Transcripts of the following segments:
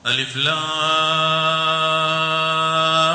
ألف لام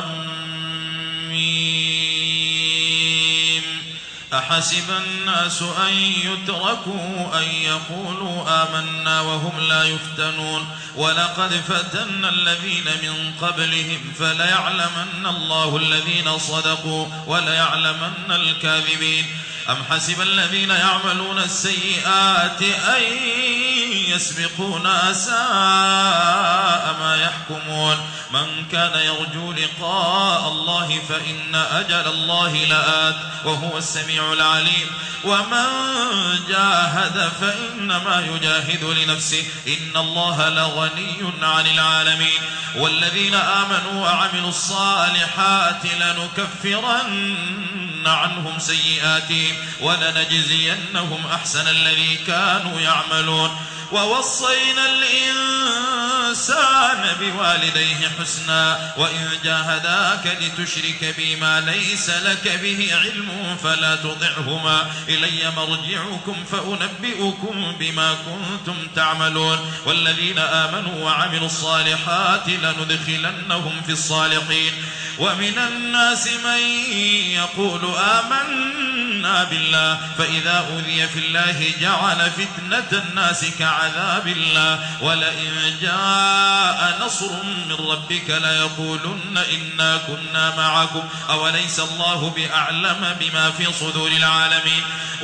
ميم. أحسب الناس أن يتركوا أن يقولوا آمنا وهم لا يفتنون ولقد فتنا الذين من قبلهم فليعلمن الله الذين صدقوا وليعلمن الكاذبين. أم حسب الذين يعملون السيئات أن يسبقونا ساء ما يحكمون. من كان يرجو لقاء الله فإن أجل الله لآت وهو السميع العليم. ومن جاهد فإنما يجاهد لنفسه إن الله لغني عن العالمين. والذين آمنوا وعملوا الصالحات لنكفرن عنهم سيئاتهم ولنجزينهم أحسن الذي كانوا يعملون. ووصينا الإنسان بوالديه حسنا وإن جاهداك لتشرك بما ليس لك به علم فلا تطعهما إلي مرجعكم فأنبئكم بما كنتم تعملون. والذين آمنوا وعملوا الصالحات لندخلنهم في الصالحين. ومن الناس من يقول آمنا بالله فإذا أوذي في الله جعل فتنة الناس كعذاب الله ولئن جاء نصر من ربك ليقولن إنا كنا معكم أوليس الله بأعلم بما في صدور العالمين.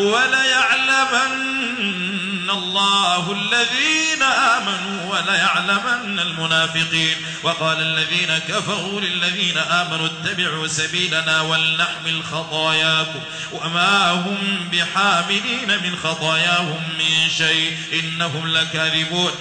وليعلمن الله الذين آمنوا وليعلمن المنافقين. وقال الذين كفروا للذين آمنوا اتبعوا سبيلنا ولنحمل خطاياكم وما هم بحاملين من خطاياهم من شيء إنهم لكاذبون.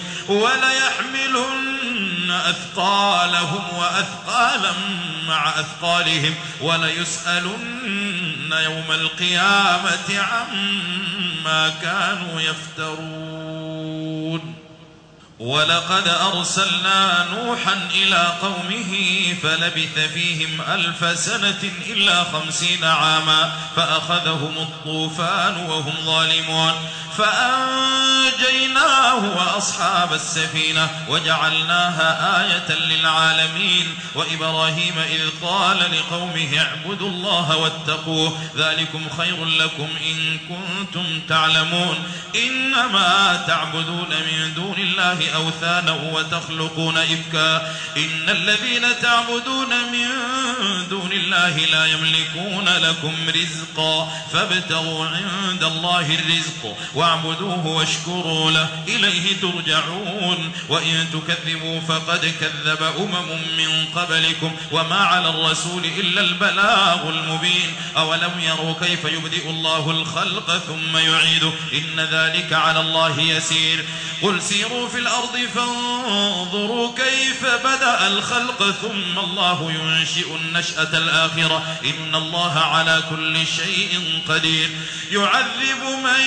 وليحملن أثقالهم وأثقالا مع أثقالهم وليسألن يوم القيامة عما كانوا يفترون. ولقد أرسلنا نوحا إلى قومه فلبث فيهم 1000 سنة إلا 50 عاما فأخذهم الطوفان وهم ظالمون فأنجيناه وأصحاب السفينة وجعلناها آية للعالمين. وإبراهيم إذ قال لقومه اعبدوا الله واتقوه ذلكم خير لكم إن كنتم تعلمون. إنما تعبدون من دون الله أوثانا وتخلقون إفكا إن الذين تعبدون من دون الله لا يملكون لكم رزقا فابتغوا عند الله الرزق واعبدوه واشكروا له إليه ترجعون. وإن تكذبوا فقد كذب من قبلكم وما على الرسول إلا البلاغ المبين. أولم يروا كيف يبدئ الله الخلق ثم يعيده إن ذلك على الله يسير. قل سيروا في الأرض فانظروا كيف بدأ الخلق ثم الله ينشئ النشأة الآخرة إن الله على كل شيء قدير. يعذب من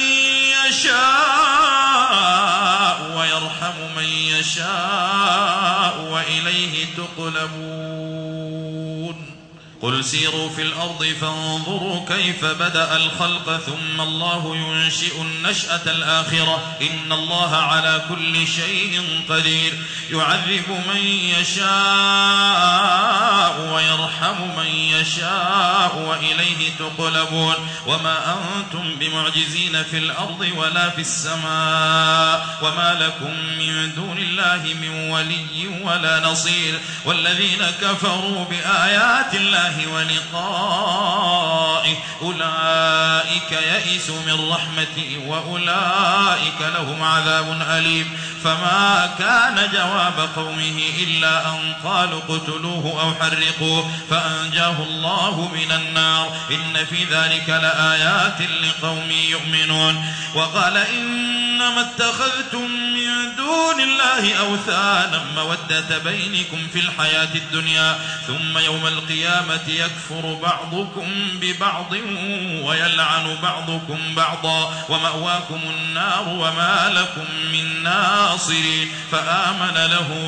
يشاء ويرحم من يشاء وإليه تقلبون. قل سيروا في الأرض فانظروا كيف بدأ الخلق ثم الله ينشئ النشأة الآخرة إن الله على كل شيء قدير. يعذب من يشاء ويرحم من يشاء وإليه تقلبون. وما أنتم بمعجزين في الأرض ولا في السماء وما لكم من دون الله من ولي ولا نصير. والذين كفروا بآيات الله ولقائه أولئك يئسوا من رحمته وأولئك لهم عذاب أليم. فما كان جواب قومه إلا أن قالوا اقتلوه أو حرقوه فأنجاه الله من النار إن في ذلك لآيات لقوم يؤمنون. وقال إنما اتخذتم من دون الله أوثانا مودة بينكم في الحياة الدنيا ثم يوم القيامة يكفر بعضكم ببعض ويلعن بعضكم بعضا ومأواكم النار وما لكم من ناصرين. فآمن له لوط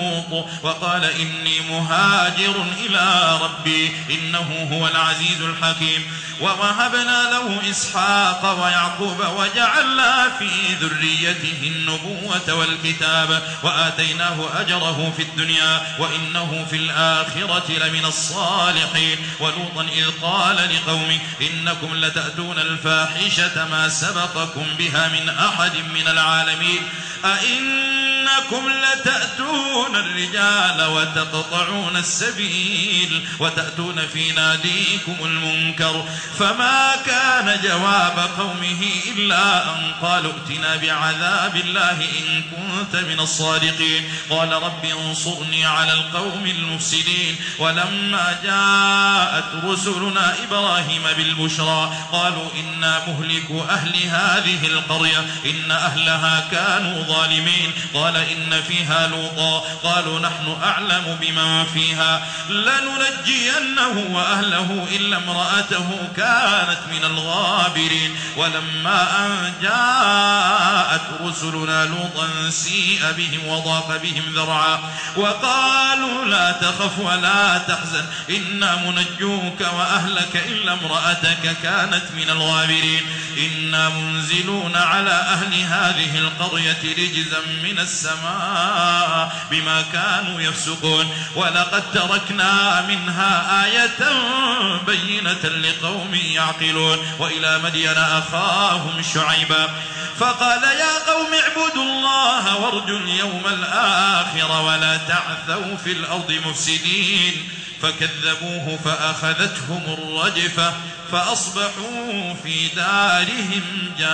لوط وقال إني مهاجر إلى ربي إنه هو العزيز الحكيم ووهبنا له إسحاق ويعقوب وجعلنا في ذريته النبوة والكتاب وآتيناه أجره في الدنيا وإنه في الآخرة لمن الصالحين ولوطا إذ قال لقومه إنكم لتأتون الفاحشة ما سبقكم بها من أحد من العالمين أئنكم لتأتون الرجال وتقطعون السبيل وتأتون في ناديكم المنكر فما كان جواب قومه إلا أن قالوا ائتنا بعذاب الله إن كنت من الصادقين قال رب انصرني على القوم المفسدين ولما جاءت رسلنا إبراهيم بالبشرى قالوا إنا مهلكو أهل هذه القرية إن أهلها كانوا ظالمين قال إن فيها لوطا قالوا نحن أعلم بمن فيها لننجينه وأهله إلا امرأته كانت من الغابرين ولما أن جاءت رسلنا لوطا سيء بهم وضاق بهم ذرعا وقالوا لا تخف ولا تحزن إنا منجوك وأهلك إلا امرأتك كانت من الغابرين إنا منزلون على أهل هذه القرية رجزا من السماء بما كانوا يفسقون ولقد تركنا منها آية بينة لقوم يعقلون وإلى مدين أخاهم شعيبا فقال يا قوم اعبدوا الله وارجوا اليوم الآخر ولا تعثوا في الأرض مفسدين فكذبوه فأخذتهم الرجفة فأصبحوا في دارهم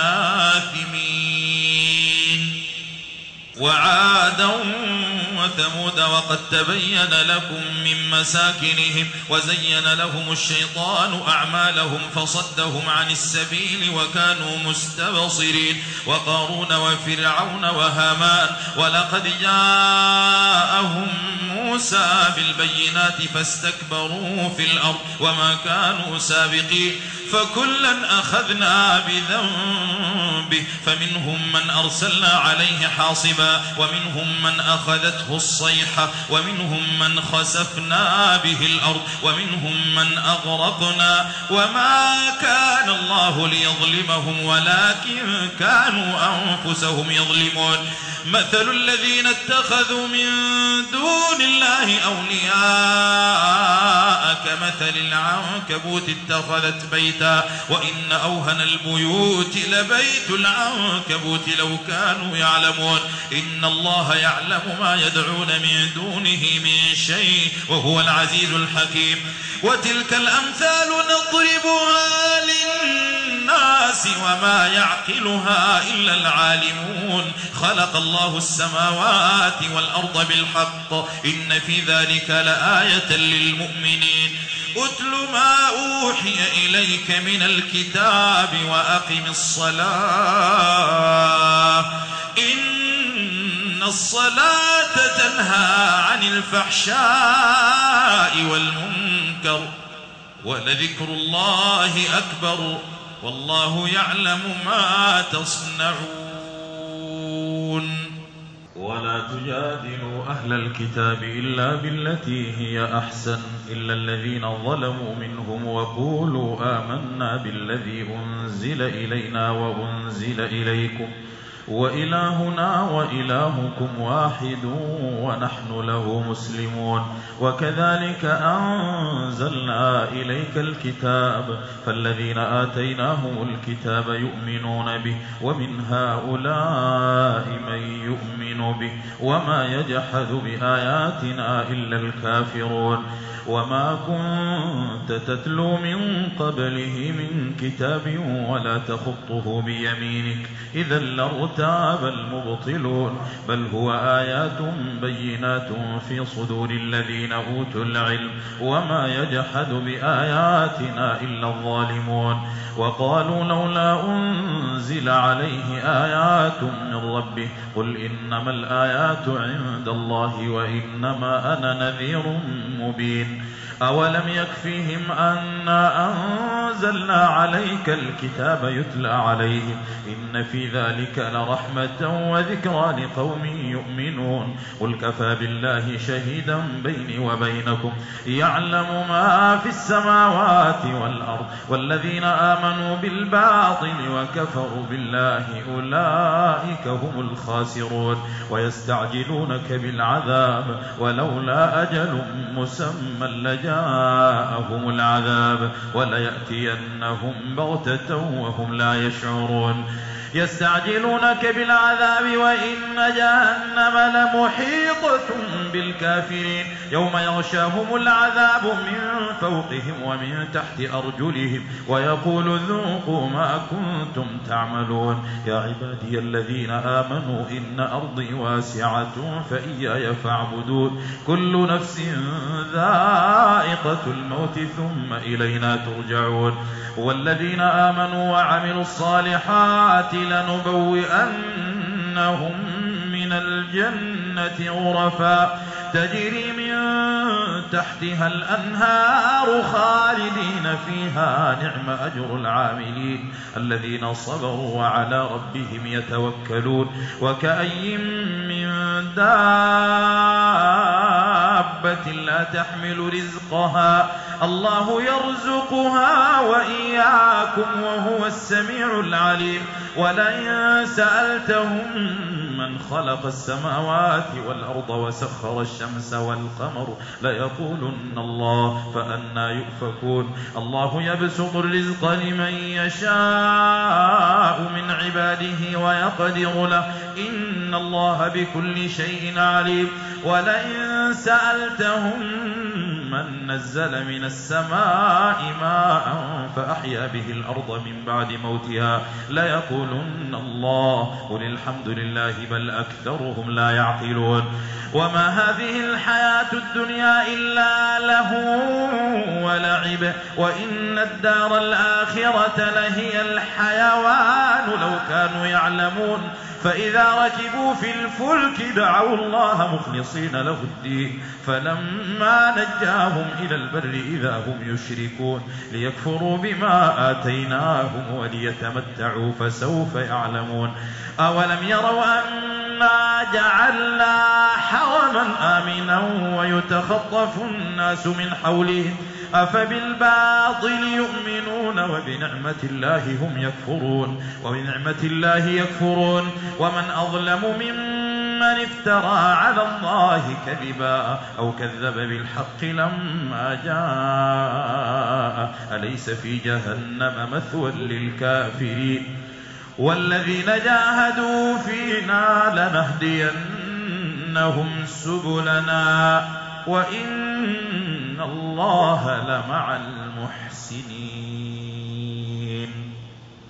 جاثمين وعادا وثمود وقد تبين لكم من مساكنهم وزين لهم الشيطان أعمالهم فصدهم عن السبيل وكانوا مستبصرين وقارون وفرعون وهامان ولقد جاءهم موسى بالبينات فاستكبروا في الأرض وما كانوا سابقين فكلا أخذنا بذنبه فمنهم من أرسلنا عليه حاصبا ومنهم من أخذته الصيحة ومنهم من خسفنا به الأرض ومنهم من أغرقنا وما كان الله ليظلمهم ولكن كانوا أنفسهم يظلمون مثل الذين اتخذوا من دون الله أولياء كمثل العنكبوت اتخذت بيتا وإن أوهن البيوت لبيت العنكبوت لو كانوا يعلمون إن الله يعلم ما يدعون من دونه من شيء وهو العزيز الحكيم وتلك الأمثال نضربها للناس وما يعقلها إلا العالمون خلق الله السماوات والأرض بالحق إن في ذلك لآية للمؤمنين أتل ما أوحي إليك من الكتاب وأقم الصلاة إن الصلاة تنهى عن الفحشاء والمنكر ولذكر الله أكبر والله يعلم ما تصنعون ولا تجادلوا أهل الكتاب إلا بالتي هي أحسن إلا الذين ظلموا منهم وقولوا آمنا بالذي أنزل إلينا وأنزل إليكم وإلهنا وإلهكم واحد ونحن له مسلمون وكذلك أنزلنا إليك الكتاب فالذين آتيناهم الكتاب يؤمنون به ومن هؤلاء من يؤمن به وما يجحد بآياتنا إلا الكافرون وما كنت تتلو من قبله من كتاب ولا تخطه بيمينك إذا لارتاب المبطلون بل هو آيات بينات في صدور الذين أوتوا العلم وما يجحد بآياتنا إلا الظالمون وقالوا لولا أنزل عليه آيات من ربه قل إنما الآيات عند الله وإنما أنا نذير مبين أولم يكفيهم أنا أنزلنا عليك الكتاب يتلى عليهم إن في ذلك لرحمة وذكرى لقوم يؤمنون قل كفى بالله شهيدا بيني وبينكم يعلم ما في السماوات والأرض والذين آمنوا بالباطل وكفروا بالله أولئك هم الخاسرون ويستعجلونك بالعذاب ولولا أجل مسمى لجاءهم العذاب وليأتينهم بغتة وهم لا يشعرون يستعجلونك بالعذاب وإن جهنم لمحيطة بالكافرين يوم يغشاهم العذاب من فوقهم ومن تحت أرجلهم ويقول ذوقوا ما كنتم تعملون يا عبادي الذين آمنوا إن أرضي واسعة فإياي فاعبدون كل نفس ذائقة الموت ثم إلينا ترجعون والذين آمنوا وعملوا الصالحات لنبوئنهم من الجنة غرفا تجري من تحتها الأنهار خالدين فيها نعم أجر العاملين الذين صبروا وعلى ربهم يتوكلون وكأي من دابة لا تحمل رزقها الله يرزقها وإياكم وهو السميع العليم ولئن سألتهم من خلق السماوات والأرض وسخر الشمس والقمر ليقولن الله فأنى يؤفكون الله يبسط الرزق لمن يشاء من عباده ويقدر له إن الله بكل شيء عليم ولئن سألتهم من نزل من السماء ماء فأحيا به الأرض من بعد موتها ليقولن الله قل الحمد لله بل أكثرهم لا يعقلون وما هذه الحياة الدنيا إلا لهو ولعب وإن الدار الآخرة لهي الحيوان لو كانوا يعلمون فإذا ركبوا في الفلك دعوا الله مخلصين له الدين فلما نجاهم إلى البر إذا هم يشركون ليكفروا بما آتيناهم وليتمتعوا فسوف يعلمون أولم يروا أنا جعلنا حرما آمنا ويتخطف الناس من حولهم أفبالباطل يؤمنون وبنعمة الله هم يكفرون وبنعمة الله يكفرون ومن أظلم ممن افترى على الله كذبا أو كذب بالحق لما جاء أليس في جهنم مثوى للكافرين والذين جاهدوا فينا لنهدينهم سبلنا وإن الله لمع المحسنين